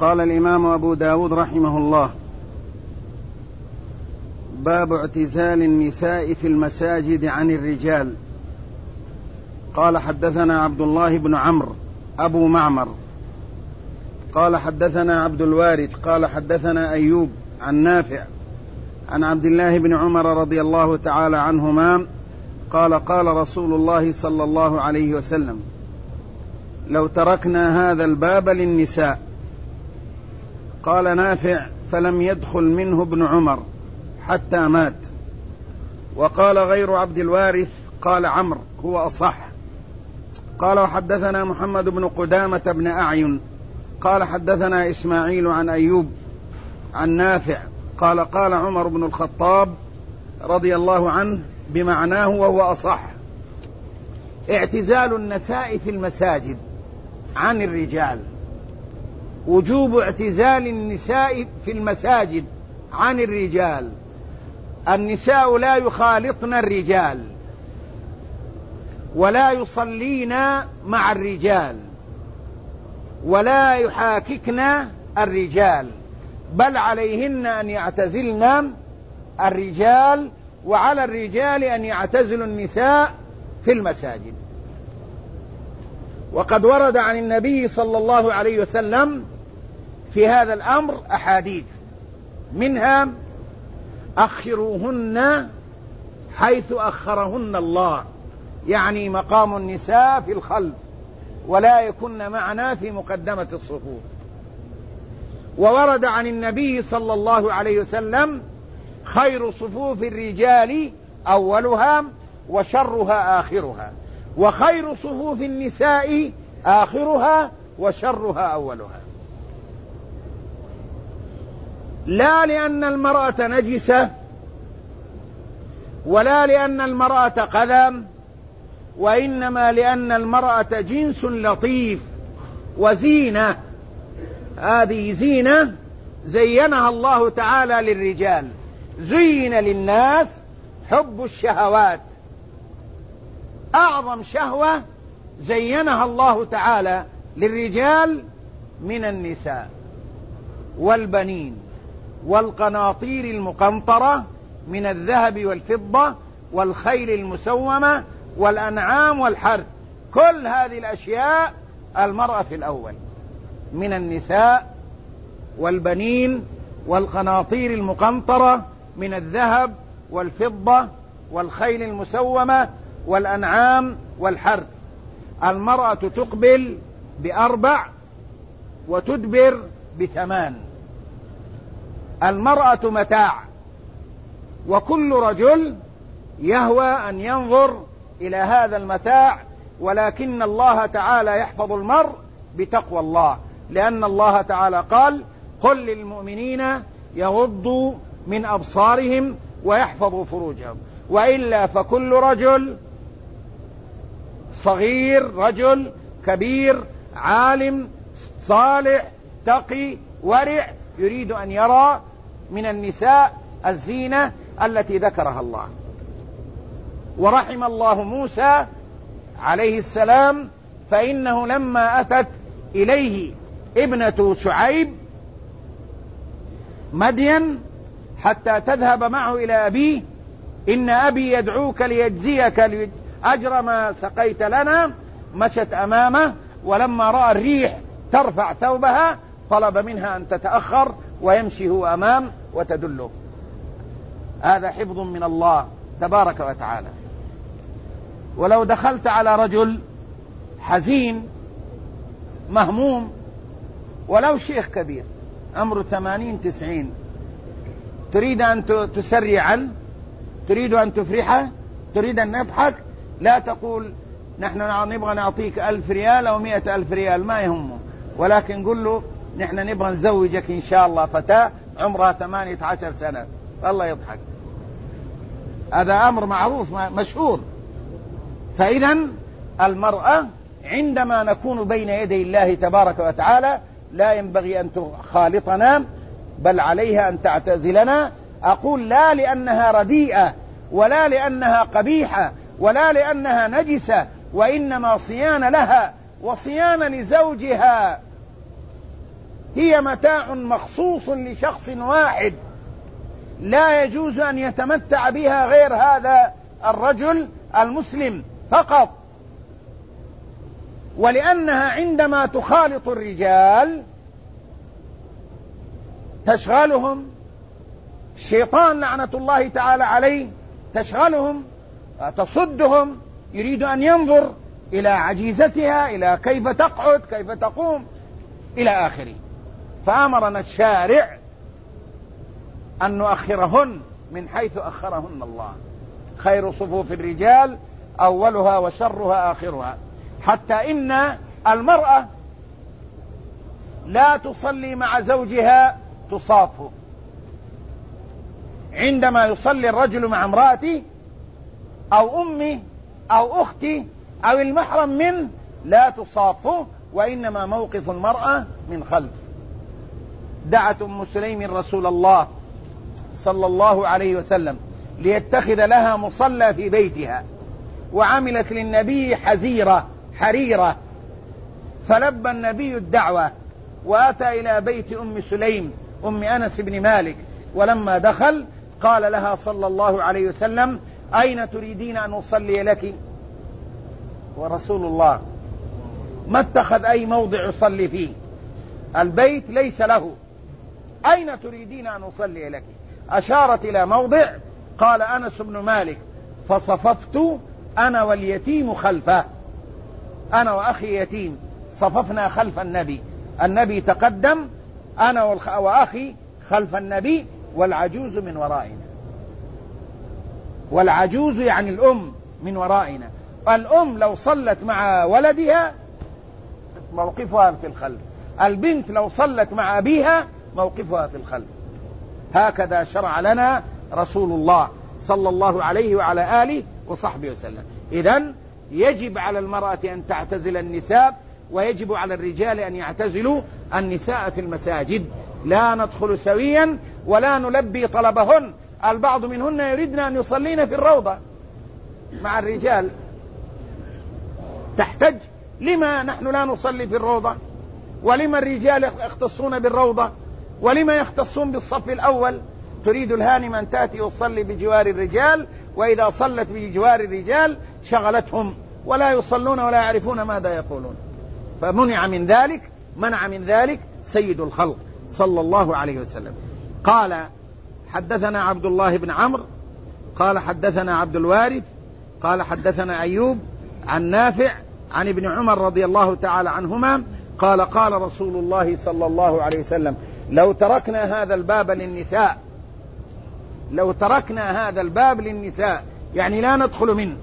قال الإمام أبو داود رحمه الله: باب اعتزال النساء في المساجد عن الرجال. قال: حدثنا عبد الله بن عمرو أبو معمر قال: حدثنا عبد الوارث قال: حدثنا أيوب عن نافع عن عبد الله بن عمر رضي الله تعالى عنهما قال: قال رسول الله صلى الله عليه وسلم: لو تركنا هذا الباب للنساء. قال نافع: فلم يدخل منه ابن عمر حتى مات. وقال غير عبد الوارث قال عمرو هو أصح. قال: وحدثنا محمد بن قدامة بن أعين قال: حدثنا إسماعيل عن أيوب عن نافع قال: قال عمر بن الخطاب رضي الله عنه بمعناه وهو أصح: اعتزال النساء في المساجد عن الرجال. وجوب اعتزال النساء في المساجد عن الرجال. النساء لا يخالطن الرجال ولا يصلين مع الرجال ولا يحاككن الرجال، بل عليهن أن يعتزلن الرجال، وعلى الرجال أن يعتزلوا النساء في المساجد. وقد ورد عن النبي صلى الله عليه وسلم في هذا الأمر أحاديث، منها: أخروهن حيث أخرهن الله، يعني مقام النساء في الخلف ولا يكن معنا في مقدمة الصفوف. وورد عن النبي صلى الله عليه وسلم: خير صفوف الرجال أولها وشرها آخرها، وخير صفوف النساء آخرها وشرها أولها. لا لأن المرأة نجسة ولا لأن المرأة قذى، وإنما لأن المرأة جنس لطيف وزينة. هذه زينة زينها الله تعالى للرجال. زين للناس حب الشهوات، أعظم شهوة زينها الله تعالى للرجال من النساء والبنين والقناطير المقنطرة من الذهب والفضة والخيل المسومة والأنعام والحرث. كل هذه الأشياء المرأة في الأول: من النساء والبنين والقناطير المقنطرة من الذهب والفضة والخيل المسومة والأنعام والحرث. المرأة تقبل ب4 وتدبر ب8. المرأة متاع، وكل رجل يهوى أن ينظر إلى هذا المتاع، ولكن الله تعالى يحفظ المرء بتقوى الله، لأن الله تعالى قال: قل للمؤمنين يغضوا من أبصارهم ويحفظوا فروجهم. وإلا فكل رجل صغير، رجل كبير، عالم صالح تقي ورع، يريد أن يرى من النساء الزينة التي ذكرها الله. ورحم الله موسى عليه السلام، فإنه لما أتت إليه ابنة شعيب مدين حتى تذهب معه إلى أبيه: إن أبي يدعوك ليجزيك أجر ما سقيت لنا، مشت أمامه، ولما رأى الريح ترفع ثوبها طلب منها أن تتأخر ويمشي هو أمام وتدله. هذا حفظ من الله تبارك وتعالى. ولو دخلت على رجل حزين مهموم، ولو شيخ كبير عمره 80-90، تريد أن تسري عنه، تريد أن تفرحه، تريد أن نضحك، لا تقول نحن نبغى نعطيك 1000 ريال أو 100,000 ريال، ما يهمه، ولكن قل له نحن نبغى نزوجك إن شاء الله فتاة عمرها 18 سنة، الله يضحك. هذا أمر معروف مشهور. فإذا المرأة عندما نكون بين يدي الله تبارك وتعالى لا ينبغي أن تخالطنا، بل عليها أن تعتزلنا. أقول لا لأنها رديئة ولا لأنها قبيحة ولا لأنها نجسة، وإنما صيانة لها وصيانة لزوجها. هي متاع مخصوص لشخص واحد، لا يجوز أن يتمتع بها غير هذا الرجل المسلم فقط. ولأنها عندما تخالط الرجال تشغلهم، الشيطان لعنة الله تعالى عليه تشغلهم، تصدهم، يريد أن ينظر إلى عجيزتها، إلى كيف تقعد، كيف تقوم، إلى آخره. فأمرنا الشارع أن نؤخرهن من حيث أخرهن الله. خير صفوف الرجال أولها وشرها آخرها. حتى إن المرأة لا تصلي مع زوجها تصافه. عندما يصلي الرجل مع امرأته أو أمه أو أخته أو المحرم منه لا تصافه، وإنما موقف المرأة من خلف. دعت أم سليم رسول الله صلى الله عليه وسلم ليتخذ لها مصلى في بيتها، وعملت للنبي حريرة، فلبى النبي الدعوة وأتى إلى بيت أم سليم أم أنس بن مالك، ولما دخل قال لها صلى الله عليه وسلم: أين تريدين أن أصلي لك؟ ورسول الله ما اتخذ أي موضع يصلي فيه، البيت ليس له، أين تريدين أن أصلي لك؟ أشارت إلى موضع، قال أنس بن مالك: فصففت أنا واليتيم خلفه، أنا وأخي يتيم صففنا خلف النبي، النبي تقدم، أنا وأخي خلف النبي، والعجوز من ورائنا. والعجوز يعني الأم من ورائنا. الأم لو صلت مع ولدها موقفها في الخلف، البنت لو صلت مع أبيها موقفها في الخلف. هكذا شرع لنا رسول الله صلى الله عليه وعلى آله وصحبه وسلم. إذن يجب على المرأة أن تعتزل النساء، ويجب على الرجال أن يعتزلوا النساء في المساجد. لا ندخل سويا ولا نلبي طلبهن. البعض منهن يريدن أن يصلين في الروضة مع الرجال، تحتج: لما نحن لا نصلي في الروضة؟ ولما الرجال يختصون بالروضة؟ ولما يختصون بالصف الأول؟ تريد الهانم أن تأتي وتصلي بجوار الرجال، وإذا صلت بجوار الرجال شغلتهم ولا يصلون ولا يعرفون ماذا يقولون. فمنع من ذلك سيد الخلق صلى الله عليه وسلم. قال: حدثنا عبد الله بن عمرو قال حدثنا عبد الوارث قال حدثنا أيوب عن نافع عن ابن عمر رضي الله تعالى عنهما قال: قال رسول الله صلى الله عليه وسلم: لو تركنا هذا الباب للنساء، يعني لا ندخل منه.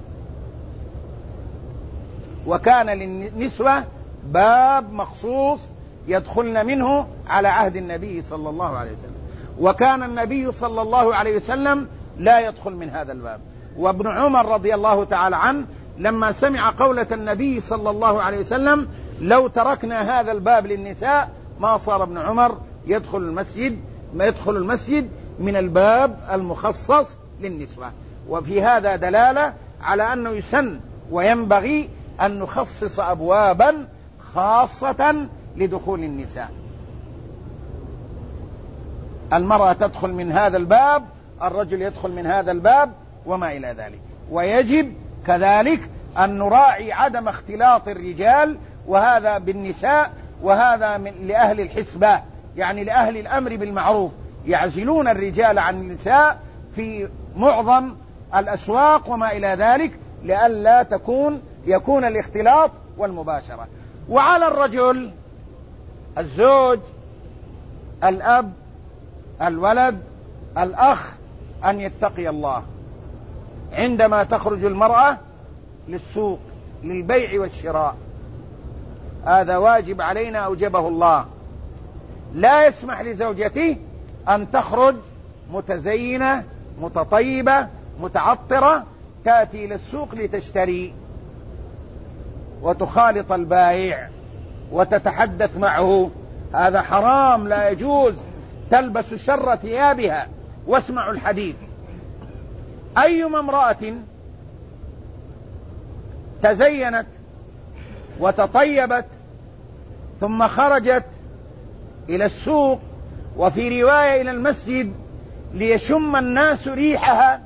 وكان للنسوة باب مخصوص يدخلن منه على عهد النبي صلى الله عليه وسلم، وكان النبي صلى الله عليه وسلم لا يدخل من هذا الباب. وابن عمر رضي الله تعالى عنه لما سمع قولة النبي صلى الله عليه وسلم: لو تركنا هذا الباب للنساء، ما صار ابن عمر يدخل المسجد من الباب المخصص للنسوة. وفي هذا دلالة على أنه يسن وينبغي أن نخصص أبوابا خاصة لدخول النساء. المرأة تدخل من هذا الباب، الرجل يدخل من هذا الباب، وما إلى ذلك. ويجب كذلك أن نراعي عدم اختلاط الرجال وهذا بالنساء، وهذا لأهل الحسبة، يعني لأهل الأمر بالمعروف، يعزلون الرجال عن النساء في معظم الأسواق وما إلى ذلك، لئلا يكون الاختلاط والمباشرة. وعلى الرجل، الزوج، الأب، الولد، الأخ، أن يتقي الله عندما تخرج المرأة للسوق للبيع والشراء. هذا واجب علينا أوجبه الله. لا يسمح لزوجته أن تخرج متزينة متطيبة متعطرة تأتي للسوق لتشتري وتخالط البائع وتتحدث معه. هذا حرام، لا يجوز. تلبس شر ثيابها. واسمعوا الحديث: أيما امرأة تزينت وتطيبت ثم خرجت إلى السوق، وفي رواية إلى المسجد ليشم الناس ريحها،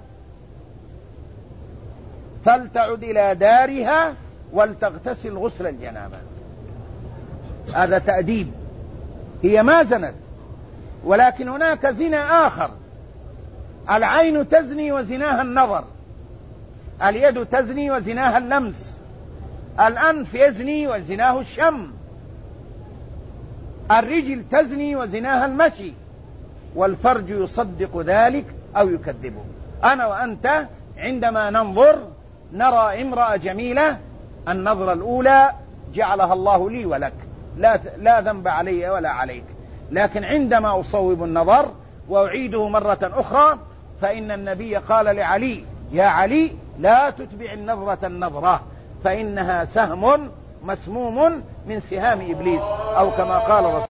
فلتعد إلى دارها ولتغتسل غسل الجنابة. هذا تأديب. هي ما زنت، ولكن هناك زنا آخر. العين تزني وزناها النظر، اليد تزني وزناها اللمس، الأنف يزني وزناه الشم، الرجل تزني وزناها المشي، والفرج يصدق ذلك أو يكذبه. أنا وأنت عندما ننظر نرى امرأة جميلة، النظرة الأولى جعلها الله لي ولك، لا ذنب علي ولا عليك، لكن عندما أصوب النظر وأعيده مرة أخرى، فإن النبي قال لعلي: يا علي لا تتبع النظرة النظرة، فإنها سهم مسموم من سهام إبليس، أو كما قال رسول